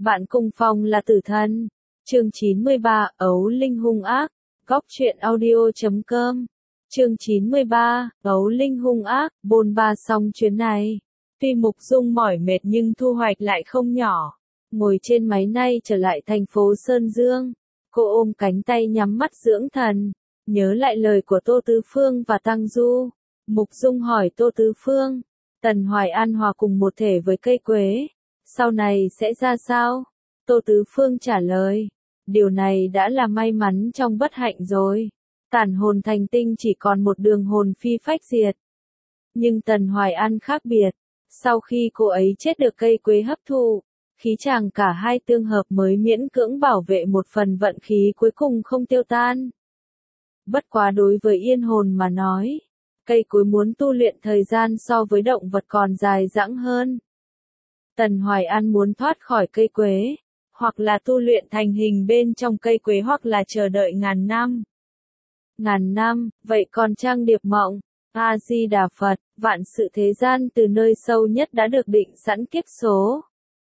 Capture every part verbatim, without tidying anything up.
Bạn cùng phòng là tử thần. Chương chín mươi ba, Ấu Linh hung ác. Góc truyện audio chấm com. Chương chín mươi ba, Ấu Linh hung ác. Bôn ba xong chuyến này. Tuy Mục Dung mỏi mệt nhưng thu hoạch lại không nhỏ. Ngồi trên máy nay trở lại thành phố Sơn Dương. Cô ôm cánh tay nhắm mắt dưỡng thần. Nhớ lại lời của Tô Tứ Phương và Tăng Du. Mục Dung hỏi Tô Tứ Phương. Tần Hoài An hòa cùng một thể với cây quế. Sau này sẽ ra sao? Tô Tứ Phương trả lời. Điều này đã là may mắn trong bất hạnh rồi. Tản hồn thành tinh chỉ còn một đường hồn phi phách diệt. Nhưng Tần Hoài An khác biệt. Sau khi cô ấy chết được cây quế hấp thụ, khí chàng cả hai tương hợp mới miễn cưỡng bảo vệ một phần vận khí cuối cùng không tiêu tan. Bất quá đối với yên hồn mà nói, cây cối muốn tu luyện thời gian so với động vật còn dài dẳng hơn. Tần Hoài An muốn thoát khỏi cây quế, hoặc là tu luyện thành hình bên trong cây quế hoặc là chờ đợi ngàn năm. Ngàn năm, vậy còn Trang Điệp Mộng, A-di-đà Phật, vạn sự thế gian từ nơi sâu nhất đã được định sẵn kiếp số.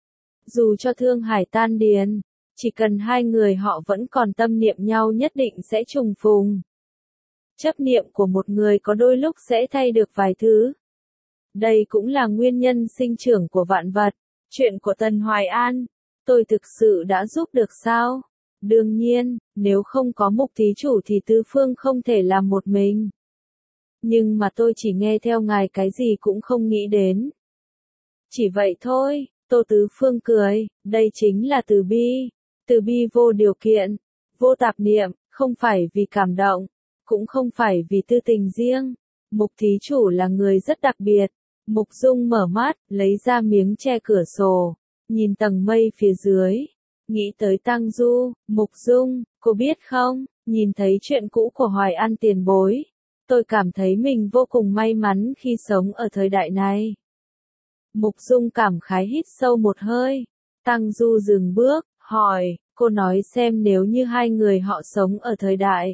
Dù cho thương hải tan điền, chỉ cần hai người họ vẫn còn tâm niệm nhau nhất định sẽ trùng phùng. Chấp niệm của một người có đôi lúc sẽ thay được vài thứ. Đây cũng là nguyên nhân sinh trưởng của vạn vật. Chuyện của Tần Hoài An, tôi thực sự đã giúp được sao? Đương nhiên, nếu không có Mục thí chủ thì Tứ Phương không thể làm một mình. Nhưng mà tôi chỉ nghe theo ngài cái gì cũng không nghĩ đến. Chỉ vậy thôi, Tô Tứ Phương cười, đây chính là từ bi. Từ bi vô điều kiện, vô tạp niệm, không phải vì cảm động, cũng không phải vì tư tình riêng. Mục thí chủ là người rất đặc biệt. Mục Dung mở mắt, lấy ra miếng che cửa sổ, nhìn tầng mây phía dưới, nghĩ tới Tăng Du. Mục Dung, cô biết không, nhìn thấy chuyện cũ của Hoài An tiền bối, tôi cảm thấy mình vô cùng may mắn khi sống ở thời đại này. Mục Dung cảm khái hít sâu một hơi. Tăng Du dừng bước, hỏi, cô nói xem nếu như hai người họ sống ở thời đại,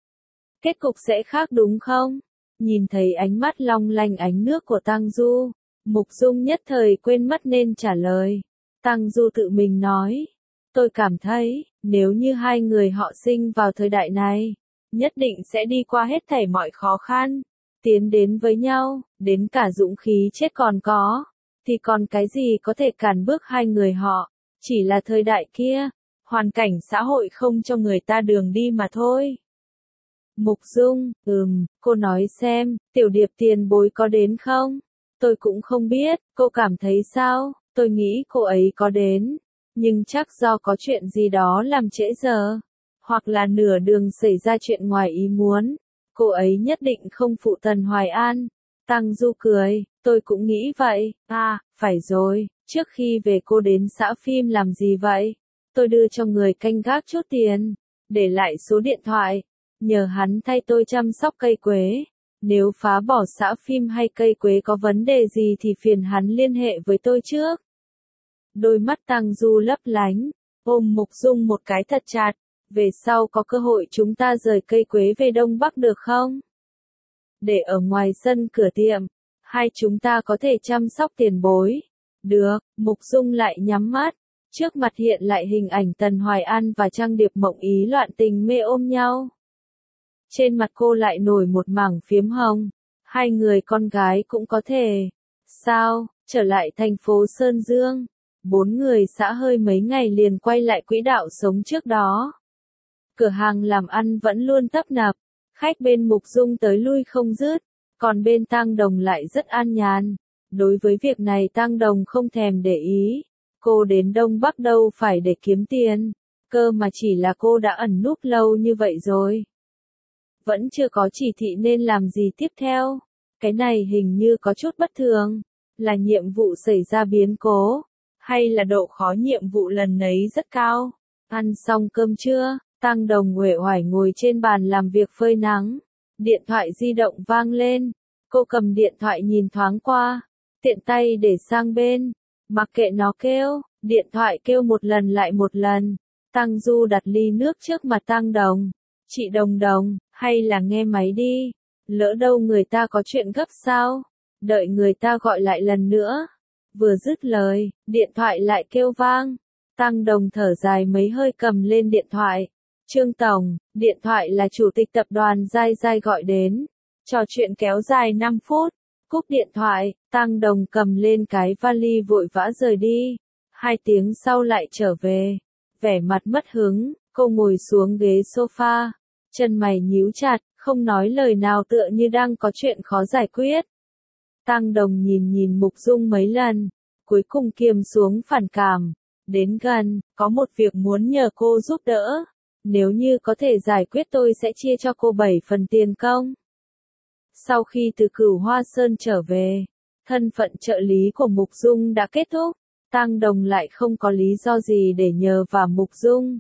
kết cục sẽ khác đúng không? Nhìn thấy ánh mắt long lanh ánh nước của Tăng Du, Mục Dung nhất thời quên mất nên trả lời. Tăng Du tự mình nói, tôi cảm thấy, nếu như hai người họ sinh vào thời đại này, nhất định sẽ đi qua hết thảy mọi khó khăn, tiến đến với nhau, đến cả dũng khí chết còn có, thì còn cái gì có thể cản bước hai người họ, chỉ là thời đại kia, hoàn cảnh xã hội không cho người ta đường đi mà thôi. Mục Dung, ừm, cô nói xem, Tiểu Điệp tiền bối có đến không? Tôi cũng không biết, cô cảm thấy sao? Tôi nghĩ cô ấy có đến, nhưng chắc do có chuyện gì đó làm trễ giờ, hoặc là nửa đường xảy ra chuyện ngoài ý muốn, cô ấy nhất định không phụ Tần Hoài An. Tăng Du cười, tôi cũng nghĩ vậy. À, phải rồi, trước khi về cô đến xã phim làm gì vậy? Tôi đưa cho người canh gác chút tiền, để lại số điện thoại. Nhờ hắn thay tôi chăm sóc cây quế. Nếu phá bỏ xã phim hay cây quế có vấn đề gì thì phiền hắn liên hệ với tôi trước. Đôi mắt Tăng Du lấp lánh, ôm Mục Dung một cái thật chặt. Về sau có cơ hội chúng ta rời cây quế về Đông Bắc được không? Để ở ngoài sân cửa tiệm, hai chúng ta có thể chăm sóc tiền bối. Được, Mục Dung lại nhắm mắt. Trước mặt hiện lại hình ảnh Tần Hoài An và Trang Điệp Mộng ý loạn tình mê ôm nhau. Trên mặt cô lại nổi một mảng phiếm hồng. Hai người con gái cũng có thể. Sao, trở lại thành phố Sơn Dương. Bốn người xã hơi mấy ngày liền quay lại quỹ đạo sống trước đó. Cửa hàng làm ăn vẫn luôn tấp nập. Khách bên Mục Dung tới lui không dứt. Còn bên Tăng Đồng lại rất an nhàn. Đối với việc này Tăng Đồng không thèm để ý. Cô đến Đông Bắc đâu phải để kiếm tiền. Cơ mà chỉ là cô đã ẩn núp lâu như vậy rồi. Vẫn chưa có chỉ thị nên làm gì tiếp theo. Cái này hình như có chút bất thường. Là nhiệm vụ xảy ra biến cố. Hay là độ khó nhiệm vụ lần ấy rất cao. Ăn xong cơm trưa, Tăng Đồng uể oải ngồi trên bàn làm việc phơi nắng. Điện thoại di động vang lên. Cô cầm điện thoại nhìn thoáng qua. Tiện tay để sang bên. Mặc kệ nó kêu. Điện thoại kêu một lần lại một lần. Tăng Du đặt ly nước trước mặt Tăng Đồng. Chị Đồng Đồng, hay là nghe máy đi. Lỡ đâu người ta có chuyện gấp sao? Đợi người ta gọi lại lần nữa. Vừa dứt lời, điện thoại lại kêu vang. Tăng Đồng thở dài mấy hơi cầm lên điện thoại. Trương Tổng, điện thoại là chủ tịch tập đoàn Giai Giai gọi đến. Trò chuyện kéo dài năm phút. Cúp điện thoại, Tăng Đồng cầm lên cái vali vội vã rời đi. Hai tiếng sau lại trở về. Vẻ mặt mất hứng, cô ngồi xuống ghế sofa. Chân mày nhíu chặt, không nói lời nào tựa như đang có chuyện khó giải quyết. Tăng Đồng nhìn nhìn Mục Dung mấy lần. Cuối cùng kiềm xuống phản cảm. Đến gần, có một việc muốn nhờ cô giúp đỡ. Nếu như có thể giải quyết tôi sẽ chia cho cô bảy phần tiền công. Sau khi từ Cửu Hoa Sơn trở về, thân phận trợ lý của Mục Dung đã kết thúc. Tăng Đồng lại không có lý do gì để nhờ vào Mục Dung.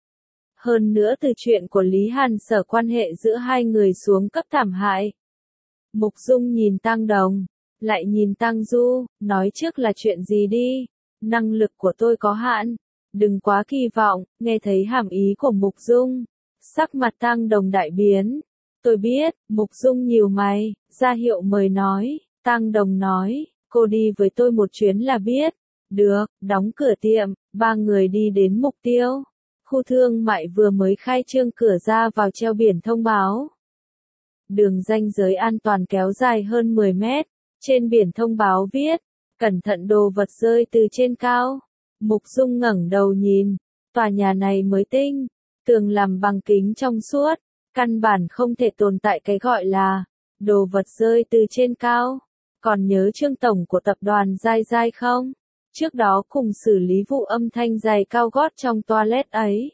Hơn nữa từ chuyện của Lý Hàn Sở quan hệ giữa hai người xuống cấp thảm hại. Mục Dung nhìn Tăng Đồng, lại nhìn Tăng Du, nói trước là chuyện gì đi. Năng lực của tôi có hạn, đừng quá kỳ vọng. Nghe thấy hàm ý của Mục Dung, sắc mặt Tăng Đồng đại biến. Tôi biết. Mục Dung nhíu mày, ra hiệu mời nói. Tăng Đồng nói, cô đi với tôi một chuyến là biết. Được, đóng cửa tiệm, ba người đi đến mục tiêu. Khu thương mại vừa mới khai trương cửa ra vào treo biển thông báo. Đường ranh giới an toàn kéo dài hơn mười mét. Trên biển thông báo viết, cẩn thận đồ vật rơi từ trên cao. Mục Dung ngẩng đầu nhìn, tòa nhà này mới tinh, tường làm bằng kính trong suốt, căn bản không thể tồn tại cái gọi là đồ vật rơi từ trên cao. Còn nhớ Trương Tổng của tập đoàn Giai Giai không? Trước đó cùng xử lý vụ âm thanh giày cao gót trong toilet ấy.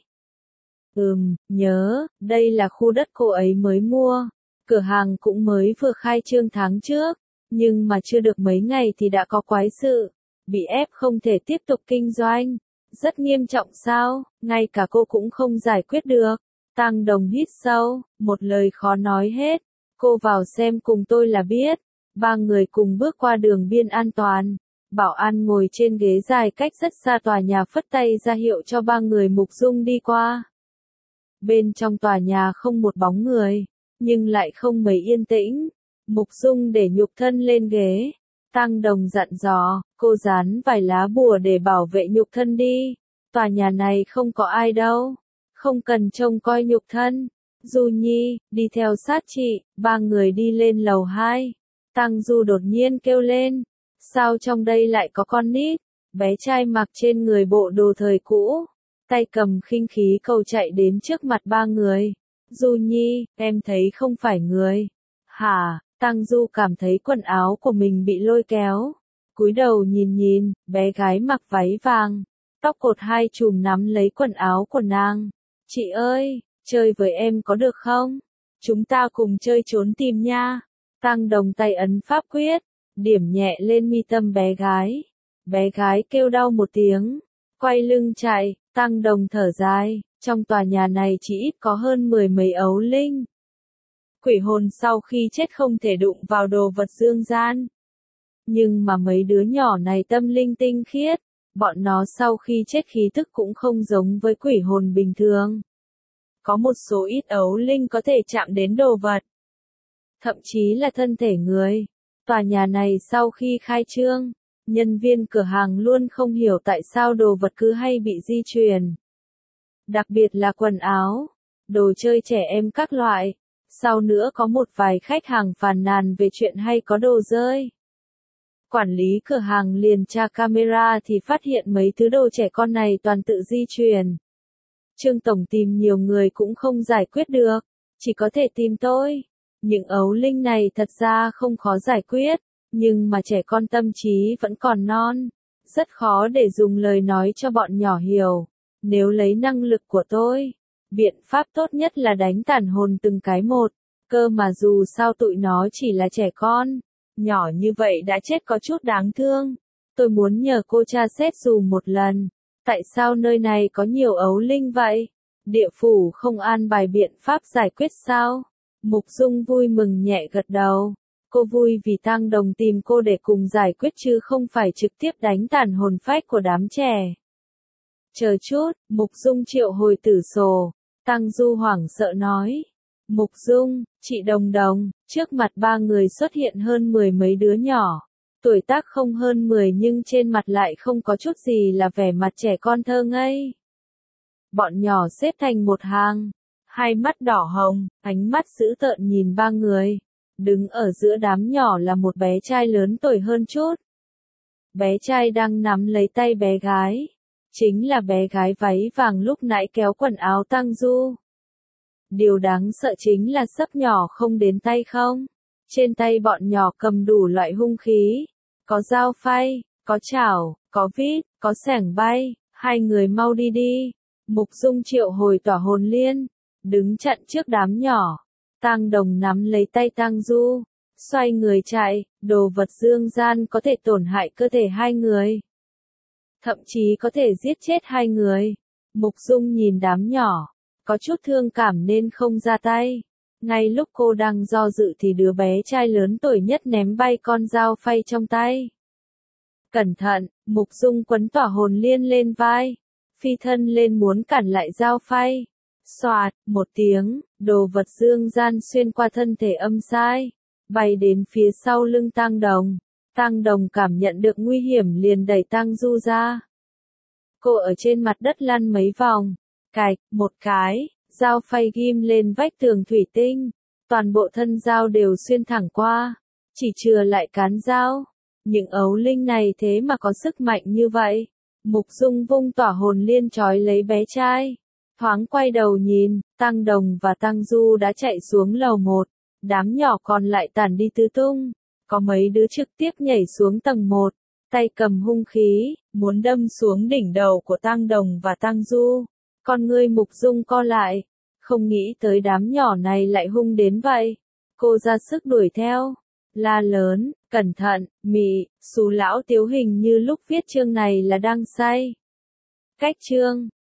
Ừm, nhớ, đây là khu đất cô ấy mới mua. Cửa hàng cũng mới vừa khai trương tháng trước, nhưng mà chưa được mấy ngày thì đã có quái sự. Bị ép không thể tiếp tục kinh doanh. Rất nghiêm trọng sao, ngay cả cô cũng không giải quyết được. Tăng Đồng hít sâu, một lời khó nói hết. Cô vào xem cùng tôi là biết. Ba người cùng bước qua đường biên an toàn. Bảo an ngồi trên ghế dài cách rất xa tòa nhà phất tay ra hiệu cho ba người Mục Dung đi qua. Bên trong tòa nhà không một bóng người, nhưng lại không mấy yên tĩnh. Mục Dung để nhục thân lên ghế. Tăng Đồng dặn dò, cô dán vài lá bùa để bảo vệ nhục thân đi. Tòa nhà này không có ai đâu. Không cần trông coi nhục thân. Du Nhi, đi theo sát chị. Ba người đi lên lầu hai. Tăng Du đột nhiên kêu lên. Sao trong đây lại có con nít? Bé trai mặc trên người bộ đồ thời cũ. Tay cầm khinh khí cầu chạy đến trước mặt ba người. Du Nhi, em thấy không phải người. Hả? Tăng Du cảm thấy quần áo của mình bị lôi kéo. Cúi đầu nhìn nhìn, bé gái mặc váy vàng. Tóc cột hai chùm nắm lấy quần áo của nàng. Chị ơi, chơi với em có được không? Chúng ta cùng chơi trốn tìm nha. Tăng Đồng tay ấn pháp quyết, điểm nhẹ lên mi tâm bé gái. Bé gái kêu đau một tiếng, quay lưng chạy. Tăng Đồng thở dài, trong tòa nhà này chỉ ít có hơn mười mấy ấu linh. Quỷ hồn sau khi chết không thể đụng vào đồ vật dương gian. Nhưng mà mấy đứa nhỏ này tâm linh tinh khiết, bọn nó sau khi chết khí tức cũng không giống với quỷ hồn bình thường. Có một số ít ấu linh có thể chạm đến đồ vật, thậm chí là thân thể người. Tòa nhà này sau khi khai trương, nhân viên cửa hàng luôn không hiểu tại sao đồ vật cứ hay bị di chuyển. Đặc biệt là quần áo, đồ chơi trẻ em các loại. Sau nữa có một vài khách hàng phàn nàn về chuyện hay có đồ rơi. Quản lý cửa hàng liền tra camera thì phát hiện mấy thứ đồ trẻ con này toàn tự di chuyển. Trương Tổng tìm nhiều người cũng không giải quyết được, chỉ có thể tìm tôi. Những ấu linh này thật ra không khó giải quyết, nhưng mà trẻ con tâm trí vẫn còn non. Rất khó để dùng lời nói cho bọn nhỏ hiểu. Nếu lấy năng lực của tôi, biện pháp tốt nhất là đánh tàn hồn từng cái một. Cơ mà dù sao tụi nó chỉ là trẻ con. Nhỏ như vậy đã chết có chút đáng thương. Tôi muốn nhờ cô tra xét dù một lần. Tại sao nơi này có nhiều ấu linh vậy? Địa phủ không an bài biện pháp giải quyết sao? Mục Dung vui mừng nhẹ gật đầu. Cô vui vì Tăng Đồng tìm cô để cùng giải quyết chứ không phải trực tiếp đánh tàn hồn phách của đám trẻ. Chờ chút, Mục Dung triệu hồi tử sổ. Tăng Du hoảng sợ nói. Mục Dung, chị Đồng Đồng, trước mặt ba người xuất hiện hơn mười mấy đứa nhỏ. Tuổi tác không hơn mười nhưng trên mặt lại không có chút gì là vẻ mặt trẻ con thơ ngây. Bọn nhỏ xếp thành một hàng, hai mắt đỏ hồng, ánh mắt dữ tợn nhìn ba người. Đứng ở giữa đám nhỏ là một bé trai lớn tuổi hơn chút. Bé trai đang nắm lấy tay bé gái. Chính là bé gái váy vàng lúc nãy kéo quần áo Tang Du. Điều đáng sợ chính là sấp nhỏ không đến tay không. Trên tay bọn nhỏ cầm đủ loại hung khí. Có dao phay, có chảo, có vít, có xẻng bay. Hai người mau đi đi. Mục Dung triệu hồi tỏa hồn liên. Đứng chặn trước đám nhỏ. Tang Đồng nắm lấy tay Tang Du. Xoay người chạy, đồ vật dương gian có thể tổn hại cơ thể hai người. Thậm chí có thể giết chết hai người. Mục Dung nhìn đám nhỏ. Có chút thương cảm nên không ra tay. Ngay lúc cô đang do dự thì đứa bé trai lớn tuổi nhất ném bay con dao phay trong tay. Cẩn thận, Mục Dung quấn tỏa hồn liên lên vai. Phi thân lên muốn cản lại dao phay. Xoạt, một tiếng, đồ vật dương gian xuyên qua thân thể âm sai. Bay đến phía sau lưng Tang Đồng. Tang Đồng cảm nhận được nguy hiểm liền đẩy Tang Du ra. Cô ở trên mặt đất lăn mấy vòng. Cạch, một cái, dao phay ghim lên vách tường thủy tinh. Toàn bộ thân dao đều xuyên thẳng qua. Chỉ chừa lại cán dao. Những ấu linh này thế mà có sức mạnh như vậy. Mục Dung vung tỏa hồn liên trói lấy bé trai. Thoáng quay đầu nhìn, Tang Đồng và Tang Du đã chạy xuống lầu một. Đám nhỏ còn lại tản đi tứ tung. Có mấy đứa trực tiếp nhảy xuống tầng một. Tay cầm hung khí, muốn đâm xuống đỉnh đầu của Tang Đồng và Tang Du. Con ngươi Mục Dung co lại. Không nghĩ tới đám nhỏ này lại hung đến vậy. Cô ra sức đuổi theo. La lớn, cẩn thận, mị, xú lão Tiếu hình như lúc viết chương này là đang say. Cách chương.